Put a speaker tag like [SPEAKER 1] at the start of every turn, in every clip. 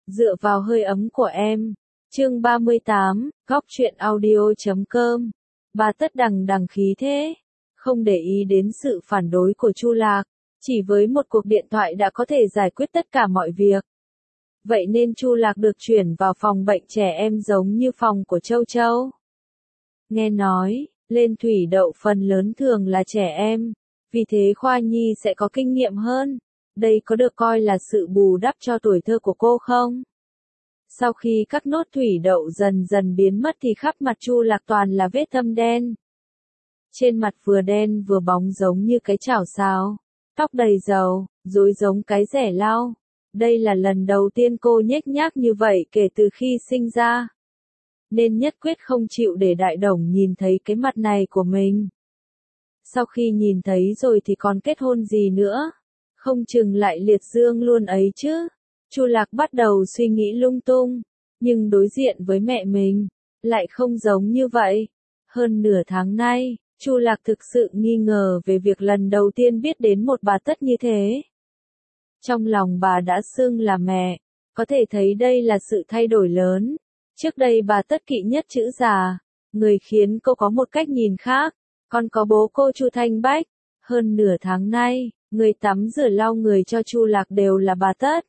[SPEAKER 1] Dựa vào hơi ấm của em. Chương 38, góc truyện audio.com. Bà Tất đằng đằng khí thế, không để ý đến sự phản đối của Chu Lạc, chỉ với một cuộc điện thoại đã có thể giải quyết tất cả mọi việc. Vậy nên Chu Lạc được chuyển vào phòng bệnh trẻ em giống như phòng của Châu Châu. Nghe nói, lên thủy đậu phần lớn thường là trẻ em, vì thế khoa nhi sẽ có kinh nghiệm hơn. Đây có được coi là sự bù đắp cho tuổi thơ của cô không? Sau khi các nốt thủy đậu dần dần biến mất thì khắp mặt Chu Lạc toàn là vết thâm đen. Trên mặt vừa đen vừa bóng giống như cái chảo xào, tóc đầy dầu, rối giống cái rẻ lau. Đây là lần đầu tiên cô nhếch nhác như vậy kể từ khi sinh ra. Nên nhất quyết không chịu để Đại Đồng nhìn thấy cái mặt này của mình. Sau khi nhìn thấy rồi thì còn kết hôn gì nữa? Không chừng lại liệt dương luôn ấy chứ. Chu Lạc bắt đầu suy nghĩ lung tung, nhưng đối diện với mẹ mình, lại không giống như vậy. Hơn nửa tháng nay, Chu Lạc thực sự nghi ngờ về việc lần đầu tiên biết đến một bà Tất như thế. Trong lòng bà đã xưng là mẹ, có thể thấy đây là sự thay đổi lớn. Trước đây bà Tất kỵ nhất chữ già, người khiến cô có một cách nhìn khác, còn có bố cô Chu Thanh Bách. Hơn nửa tháng nay, người tắm rửa lau người cho Chu Lạc đều là bà Tất.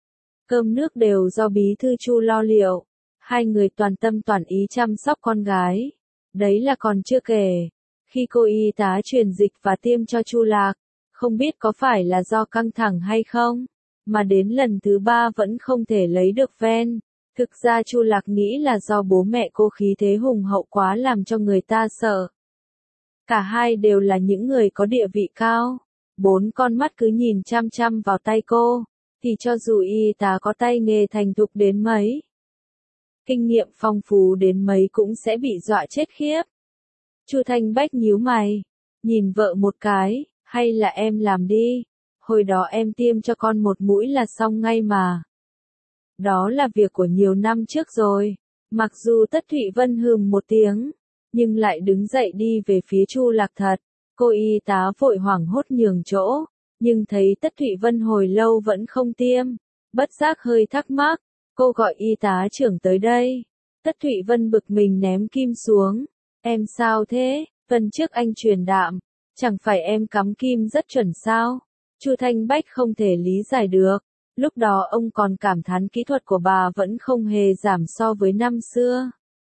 [SPEAKER 1] Cơm nước đều do bí thư Chu lo liệu. Hai người toàn tâm toàn ý chăm sóc con gái. Đấy là còn chưa kể. Khi cô y tá truyền dịch và tiêm cho Chu Lạc, không biết có phải là do căng thẳng hay không, mà đến lần thứ 3 vẫn không thể lấy được ven. Thực ra Chu Lạc nghĩ là do bố mẹ cô khí thế hùng hậu quá làm cho người ta sợ. Cả hai đều là những người có địa vị cao. 4 con mắt cứ nhìn chăm chăm vào tay cô, thì cho dù y tá có tay nghề thành thục đến mấy, kinh nghiệm phong phú đến mấy cũng sẽ bị dọa chết khiếp. Chu Thanh Bách nhíu mày, nhìn vợ một cái, hay là em làm đi, hồi đó em tiêm cho con một mũi là xong ngay mà. Đó là việc của nhiều năm trước rồi. Mặc dù Tất Thụy Vân hừm một tiếng, nhưng lại đứng dậy đi về phía Chu Lạc thật. Cô y tá vội hoảng hốt nhường chỗ, nhưng thấy Tất Thụy Vân hồi lâu vẫn không tiêm, bất giác hơi thắc mắc. Cô gọi y tá trưởng tới đây. Tất Thụy Vân bực mình ném kim xuống. Em sao thế? Tuần trước anh truyền đạm, chẳng phải em cắm kim rất chuẩn sao? Chu Thanh Bách không thể lý giải được. Lúc đó ông còn cảm thán kỹ thuật của bà vẫn không hề giảm so với năm xưa.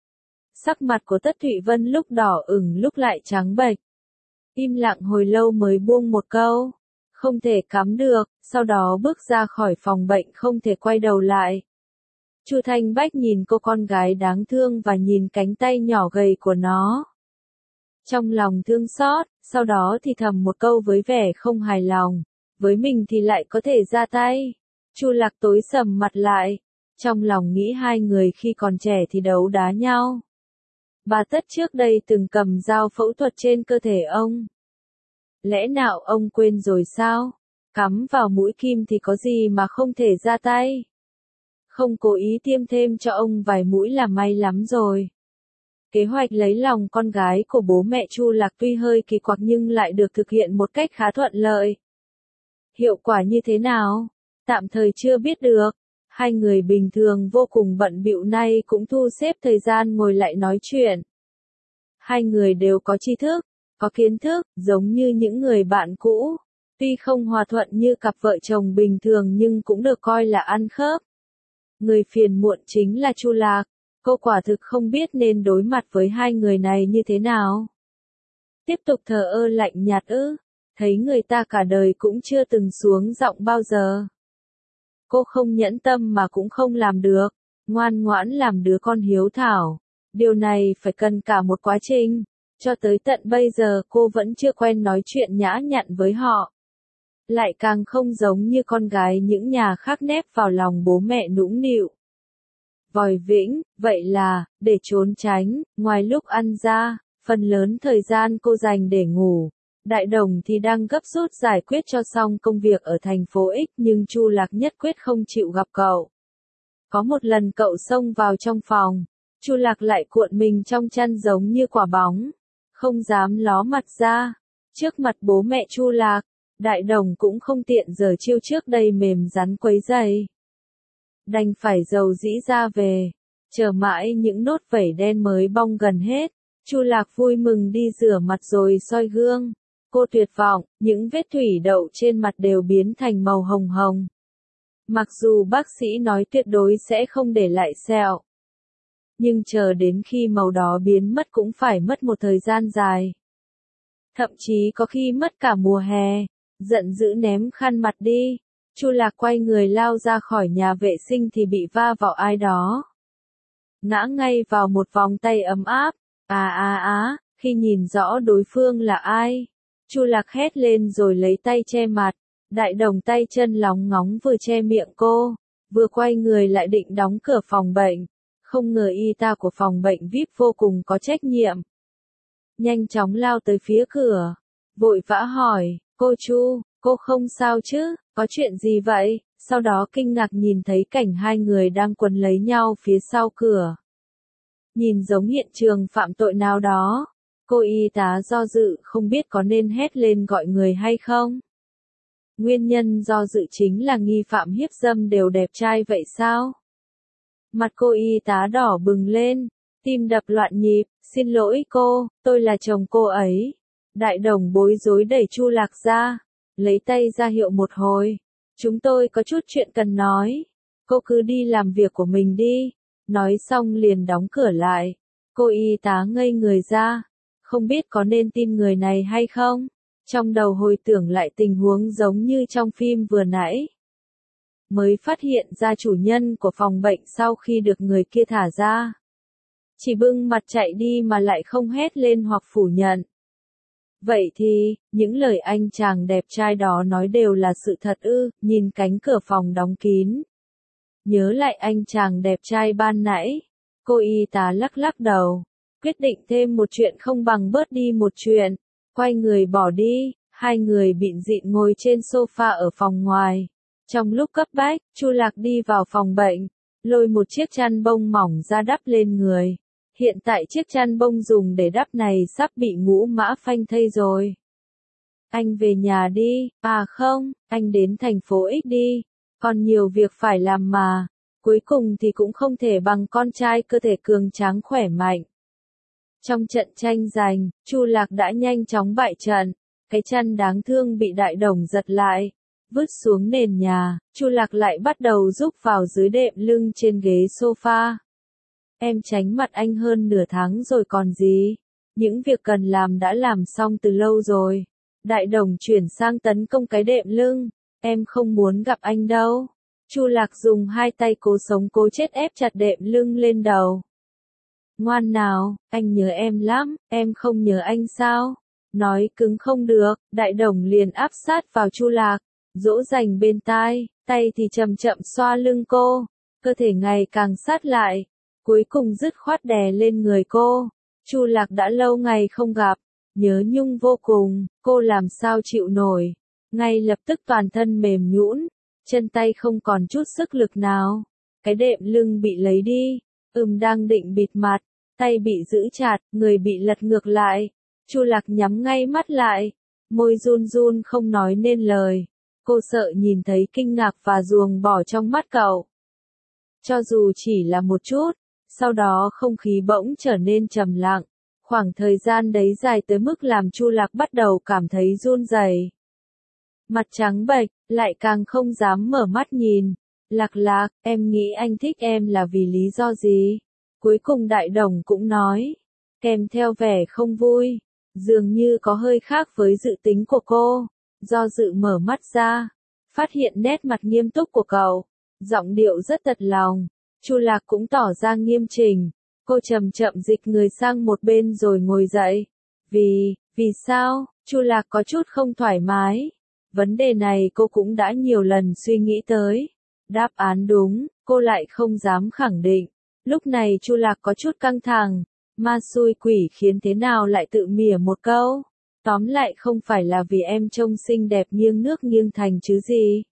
[SPEAKER 1] Sắc mặt của Tất Thụy Vân lúc đỏ ửng lúc lại trắng bệch. Im lặng hồi lâu mới buông một câu. Không thể cắm được, sau đó bước ra khỏi phòng bệnh không thể quay đầu lại. Chu Thanh Bách nhìn cô con gái đáng thương và nhìn cánh tay nhỏ gầy của nó. Trong lòng thương xót, sau đó thì thầm một câu với vẻ không hài lòng. Với mình thì lại có thể ra tay. Chu Lạc tối sầm mặt lại. Trong lòng nghĩ hai người khi còn trẻ thì đấu đá nhau. Bà Tất trước đây từng cầm dao phẫu thuật trên cơ thể ông. Lẽ nào ông quên rồi sao? Cắm vào mũi kim thì có gì mà không thể ra tay? Không cố ý tiêm thêm cho ông vài mũi là may lắm rồi. Kế hoạch lấy lòng con gái của bố mẹ Chu Lạc tuy hơi kỳ quặc nhưng lại được thực hiện một cách khá thuận lợi. Hiệu quả như thế nào? Tạm thời chưa biết được. Hai người bình thường vô cùng bận bịu nay cũng thu xếp thời gian ngồi lại nói chuyện. Hai người đều có tri thức, có kiến thức, giống như những người bạn cũ. Tuy không hòa thuận như cặp vợ chồng bình thường nhưng cũng được coi là ăn khớp. Người phiền muộn chính là Chu Lạc. Cô quả thực không biết nên đối mặt với hai người này như thế nào. Tiếp tục thờ ơ lạnh nhạt ư? Thấy người ta cả đời cũng chưa từng xuống giọng bao giờ. Cô không nhẫn tâm mà cũng không làm được. Ngoan ngoãn làm đứa con hiếu thảo. Điều này phải cần cả một quá trình. Cho tới tận bây giờ cô vẫn chưa quen nói chuyện nhã nhặn với họ. Lại càng không giống như con gái những nhà khác nép vào lòng bố mẹ nũng nịu. Vòi vĩnh, vậy là, để trốn tránh, ngoài lúc ăn ra, phần lớn thời gian cô dành để ngủ. Đại Đồng thì đang gấp rút giải quyết cho xong công việc ở thành phố X nhưng Chu Lạc nhất quyết không chịu gặp cậu. Có một lần cậu xông vào trong phòng, Chu Lạc lại cuộn mình trong chăn giống như quả bóng, không dám ló mặt ra. Trước mặt bố mẹ Chu Lạc, Đại Đồng cũng không tiện giở chiêu trước đây mềm rắn quấy rầy. đành phải dầu dĩ ra về, chờ mãi những nốt vẩy đen mới bong gần hết. Chu Lạc vui mừng đi rửa mặt rồi soi gương. Cô tuyệt vọng, những vết thủy đậu trên mặt đều biến thành màu hồng hồng. Mặc dù bác sĩ nói tuyệt đối sẽ không để lại sẹo, nhưng chờ đến khi màu đó biến mất cũng phải mất một thời gian dài. Thậm chí có khi mất cả mùa hè. Giận dữ ném khăn mặt đi. Chu Lạc quay người lao ra khỏi nhà vệ sinh thì bị va vào ai đó. Ngã ngay vào một vòng tay ấm áp. Khi nhìn rõ đối phương là ai, Chu Lạc hét lên rồi lấy tay che mặt. Đại Đồng tay chân lóng ngóng vừa che miệng cô, vừa quay người lại định đóng cửa phòng bệnh. Không ngờ y tá của phòng bệnh VIP vô cùng có trách nhiệm. Nhanh chóng lao tới phía cửa, vội vã hỏi, cô Chu, cô không sao chứ, có chuyện gì vậy? Sau đó kinh ngạc nhìn thấy cảnh hai người đang quấn lấy nhau phía sau cửa. Nhìn giống hiện trường phạm tội nào đó. Cô y tá do dự không biết có nên hét lên gọi người hay không. Nguyên nhân do dự chính là nghi phạm hiếp dâm đều đẹp trai vậy sao? Mặt cô y tá đỏ bừng lên, tim đập loạn nhịp, xin lỗi cô, tôi là chồng cô ấy. Đại Đồng bối rối đẩy Chu Lạc ra, lấy tay ra hiệu một hồi. Chúng tôi có chút chuyện cần nói. Cô cứ đi làm việc của mình đi. Nói xong liền đóng cửa lại. Cô y tá ngây người ra, không biết có nên tin người này hay không. Trong đầu hồi tưởng lại tình huống giống như trong phim vừa nãy. Mới phát hiện ra chủ nhân của phòng bệnh sau khi được người kia thả ra. Chỉ bưng mặt chạy đi mà lại không hét lên hoặc phủ nhận. Vậy thì, những lời anh chàng đẹp trai đó nói đều là sự thật ư? Nhìn cánh cửa phòng đóng kín. Nhớ lại anh chàng đẹp trai ban nãy. Cô y tá lắc lắc đầu. Quyết định thêm một chuyện không bằng bớt đi một chuyện. Quay người bỏ đi. Hai người bịn rịn ngồi trên sofa ở phòng ngoài. Trong lúc cấp bách, Chu Lạc đi vào phòng bệnh, lôi một chiếc chăn bông mỏng ra đắp lên người. Hiện tại chiếc chăn bông dùng để đắp này sắp bị ngũ mã phanh thây rồi. Anh về nhà đi, không, anh đến thành phố X đi, còn nhiều việc phải làm mà. Cuối cùng thì cũng không thể bằng con trai cơ thể cường tráng khỏe mạnh. Trong trận tranh giành, Chu Lạc đã nhanh chóng bại trận, cái chăn đáng thương bị Đại Đồng giật lại. Vứt xuống nền nhà, Chu Lạc lại bắt đầu rúc vào dưới đệm lưng trên ghế sofa. Em tránh mặt anh hơn nửa tháng rồi còn gì. Những việc cần làm đã làm xong từ lâu rồi. Đại Đồng chuyển sang tấn công cái đệm lưng. Em không muốn gặp anh đâu. Chu Lạc dùng hai tay cố sống cố chết ép chặt đệm lưng lên đầu. Ngoan nào, anh nhớ em lắm, em không nhớ anh sao? Nói cứng không được, Đại Đồng liền áp sát vào Chu Lạc. Dỗ dành bên tai, tay thì chậm chậm xoa lưng cô, cơ thể ngày càng sát lại, cuối cùng dứt khoát đè lên người cô. Chu Lạc đã lâu ngày không gặp, nhớ nhung vô cùng, cô làm sao chịu nổi, ngay lập tức toàn thân mềm nhũn, chân tay không còn chút sức lực nào, cái đệm lưng bị lấy đi, đang định bịt mặt, tay bị giữ chặt, người bị lật ngược lại, Chu Lạc nhắm ngay mắt lại, môi run run không nói nên lời. Cô sợ nhìn thấy kinh ngạc và ruồng bỏ trong mắt cậu. Cho dù chỉ là một chút, sau đó không khí bỗng trở nên trầm lặng. Khoảng thời gian đấy dài tới mức làm Chu Lạc bắt đầu cảm thấy run rẩy. Mặt trắng bệch, lại càng không dám mở mắt nhìn. Lạc Lạc, em nghĩ anh thích em là vì lý do gì? Cuối cùng Đại Đồng cũng nói, kèm theo vẻ không vui, dường như có hơi khác với dự tính của cô. Do dự mở mắt ra, phát hiện nét mặt nghiêm túc của cậu, giọng điệu rất thật lòng. Chu Lạc cũng tỏ ra nghiêm chỉnh. Cô chậm chậm dịch người sang một bên rồi ngồi dậy. Vì sao? Chu Lạc có chút không thoải mái. Vấn đề này cô cũng đã nhiều lần suy nghĩ tới. Đáp án đúng, cô lại không dám khẳng định. Lúc này Chu Lạc có chút căng thẳng. Ma xui quỷ khiến thế nào lại tự mỉa một câu. Tóm lại không phải là vì em trông xinh đẹp nghiêng nước nghiêng thành chứ gì.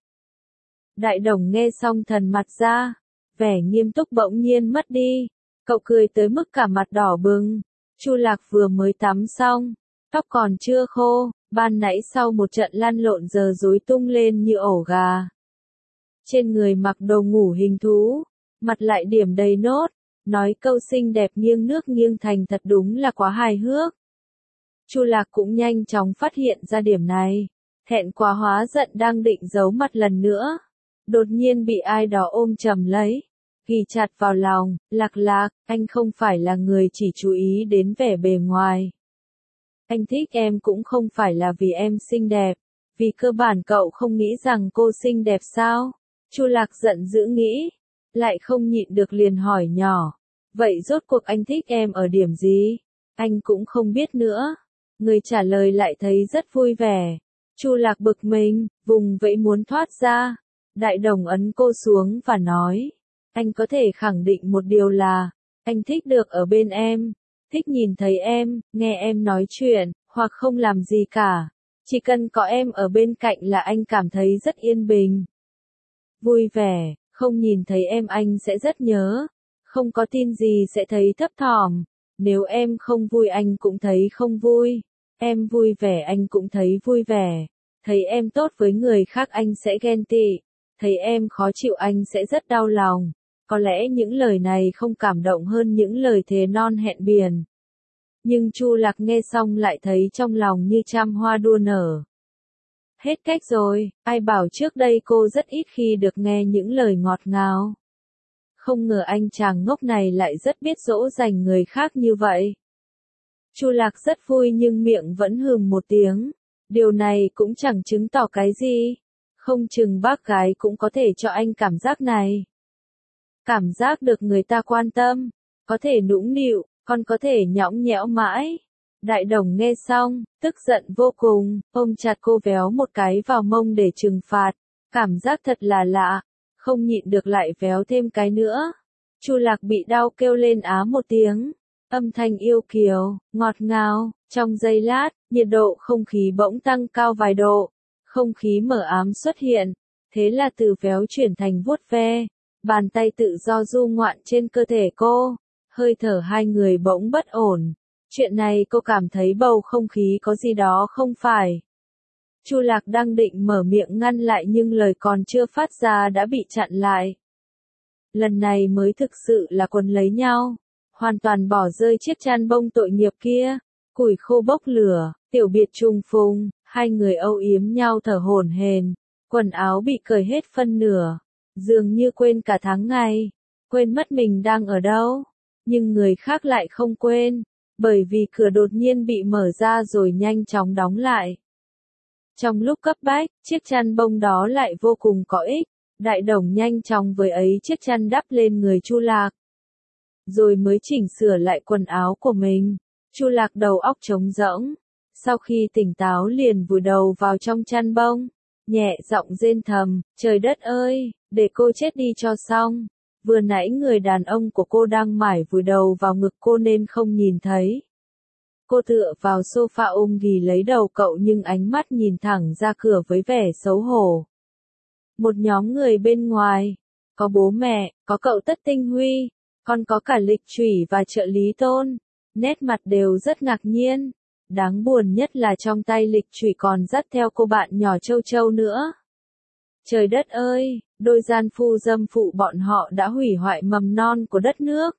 [SPEAKER 1] Đại Đồng nghe xong thần mặt ra, vẻ nghiêm túc bỗng nhiên mất đi. Cậu cười tới mức cả mặt đỏ bừng. Chu Lạc vừa mới tắm xong, tóc còn chưa khô, ban nãy sau một trận lăn lộn giờ rối tung lên như ổ gà. trên người mặc đồ ngủ hình thú, mặt lại điểm đầy nốt, nói câu xinh đẹp nghiêng nước nghiêng thành thật đúng là quá hài hước. Chu Lạc cũng nhanh chóng phát hiện ra điểm này, thẹn quá hóa giận đang định giấu mặt lần nữa, đột nhiên bị ai đó ôm chầm lấy, ghi chặt vào lòng. Lạc Lạc, anh không phải là người chỉ chú ý đến vẻ bề ngoài. Anh thích em cũng không phải là vì em xinh đẹp, vì cơ bản cậu không nghĩ rằng cô xinh đẹp sao? Chu Lạc giận dữ nghĩ, lại không nhịn được liền hỏi nhỏ, vậy rốt cuộc anh thích em ở điểm gì? Anh cũng không biết nữa. Người trả lời lại thấy rất vui vẻ. Chu Lạc bực mình, vùng vẫy muốn thoát ra. Đại Đồng ấn cô xuống và nói, anh có thể khẳng định một điều là, anh thích được ở bên em, thích nhìn thấy em, nghe em nói chuyện, hoặc không làm gì cả. Chỉ cần có em ở bên cạnh là anh cảm thấy rất yên bình. Vui vẻ, không nhìn thấy em anh sẽ rất nhớ, không có tin gì sẽ thấy thấp thỏm. Nếu em không vui anh cũng thấy không vui, em vui vẻ anh cũng thấy vui vẻ, thấy em tốt với người khác anh sẽ ghen tị, thấy em khó chịu anh sẽ rất đau lòng. Có lẽ những lời này không cảm động hơn những lời thề non hẹn biển. Nhưng Chu Lạc nghe xong lại thấy trong lòng như trăm hoa đua nở. Hết cách rồi, ai bảo trước đây cô rất ít khi được nghe những lời ngọt ngào. Không ngờ anh chàng ngốc này lại rất biết dỗ dành người khác như vậy. Chu Lạc rất vui nhưng miệng vẫn hừm một tiếng. Điều này cũng chẳng chứng tỏ cái gì. Không chừng bác gái cũng có thể cho anh cảm giác này. Cảm giác được người ta quan tâm, có thể nũng nịu, còn có thể nhõng nhẽo mãi. Đại Đồng nghe xong, tức giận vô cùng, ôm chặt cô véo một cái vào mông để trừng phạt. Cảm giác thật là lạ, không nhịn được lại véo thêm cái nữa. Chu Lạc bị đau kêu lên á một tiếng, âm thanh yêu kiều, ngọt ngào. Trong giây lát, nhiệt độ không khí bỗng tăng cao vài độ, không khí mờ ám xuất hiện, thế là từ véo chuyển thành vuốt ve. Bàn tay tự do du ngoạn trên cơ thể cô, hơi thở hai người bỗng bất ổn. Chuyện này cô cảm thấy bầu không khí có gì đó không phải. Chu Lạc đang định mở miệng ngăn lại nhưng lời còn chưa phát ra đã bị chặn lại. Lần này mới thực sự là quấn lấy nhau, hoàn toàn bỏ rơi chiếc chăn bông tội nghiệp kia. Củi khô bốc lửa, tiểu biệt trùng phùng, hai người âu yếm nhau thở hổn hển, quần áo bị cởi hết phân nửa. Dường như quên cả tháng ngày, quên mất mình đang ở đâu, nhưng người khác lại không quên, bởi vì cửa đột nhiên bị mở ra rồi nhanh chóng đóng lại. Trong lúc cấp bách, chiếc chăn bông đó lại vô cùng có ích, Đại Đồng nhanh chóng với ấy chiếc chăn đắp lên người Chu Lạc, rồi mới chỉnh sửa lại quần áo của mình. Chu Lạc đầu óc trống rỗng, sau khi tỉnh táo liền vùi đầu vào trong chăn bông, nhẹ giọng rên thầm, trời đất ơi, để cô chết đi cho xong. Vừa nãy người đàn ông của cô đang mải vùi đầu vào ngực cô nên không nhìn thấy. Cô tựa vào sofa ôm ghì lấy đầu cậu nhưng ánh mắt nhìn thẳng ra cửa với vẻ xấu hổ. Một nhóm người bên ngoài, có bố mẹ, có cậu Tất Tinh Huy, còn có cả Lịch Chủy và trợ lý Tôn, nét mặt đều rất ngạc nhiên. Đáng buồn nhất là trong tay Lịch Chủy còn dắt theo cô bạn nhỏ Châu Châu nữa. Trời đất ơi, đôi gian phu dâm phụ bọn họ đã hủy hoại mầm non của đất nước.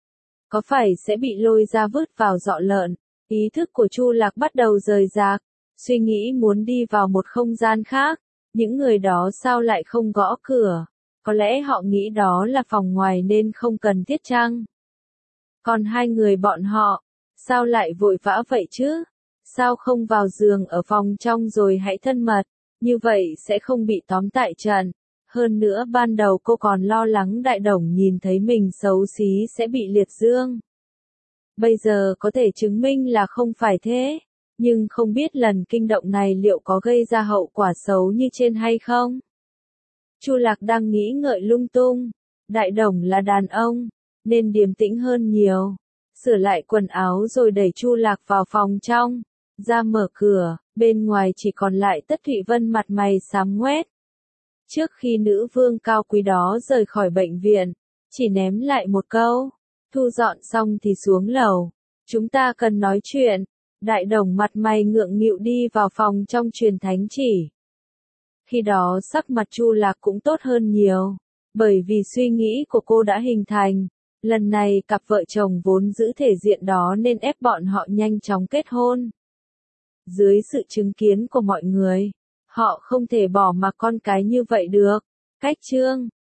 [SPEAKER 1] Có phải sẽ bị lôi ra vứt vào giọ lợn? Ý thức của Chu Lạc bắt đầu rời rạc, suy nghĩ muốn đi vào một không gian khác. Những người đó sao lại không gõ cửa? Có lẽ họ nghĩ đó là phòng ngoài nên không cần thiết chăng? Còn hai người bọn họ, sao lại vội vã vậy chứ? Sao không vào giường ở phòng trong rồi hãy thân mật? Như vậy sẽ không bị tóm tại trận. Hơn nữa ban đầu cô còn lo lắng Đại Đồng nhìn thấy mình xấu xí sẽ bị liệt dương. Bây giờ có thể chứng minh là không phải thế. Nhưng không biết lần kinh động này liệu có gây ra hậu quả xấu như trên hay không? Chu Lạc đang nghĩ ngợi lung tung. Đại Đồng là đàn ông, nên điềm tĩnh hơn nhiều. Sửa lại quần áo rồi đẩy Chu Lạc vào phòng trong. Ra mở cửa, bên ngoài chỉ còn lại Tất Thụy Vân mặt mày xám ngoét. Trước khi nữ vương cao quý đó rời khỏi bệnh viện, chỉ ném lại một câu. Thu dọn xong thì xuống lầu. Chúng ta cần nói chuyện. Đại Đồng mặt mày ngượng nghịu đi vào phòng trong truyền thánh chỉ. Khi đó sắc mặt Chu Lạc cũng tốt hơn nhiều, bởi vì suy nghĩ của cô đã hình thành. Lần này cặp vợ chồng vốn giữ thể diện đó nên ép bọn họ nhanh chóng kết hôn. Dưới sự chứng kiến của mọi người, họ không thể bỏ mặc con cái như vậy được. Cách chương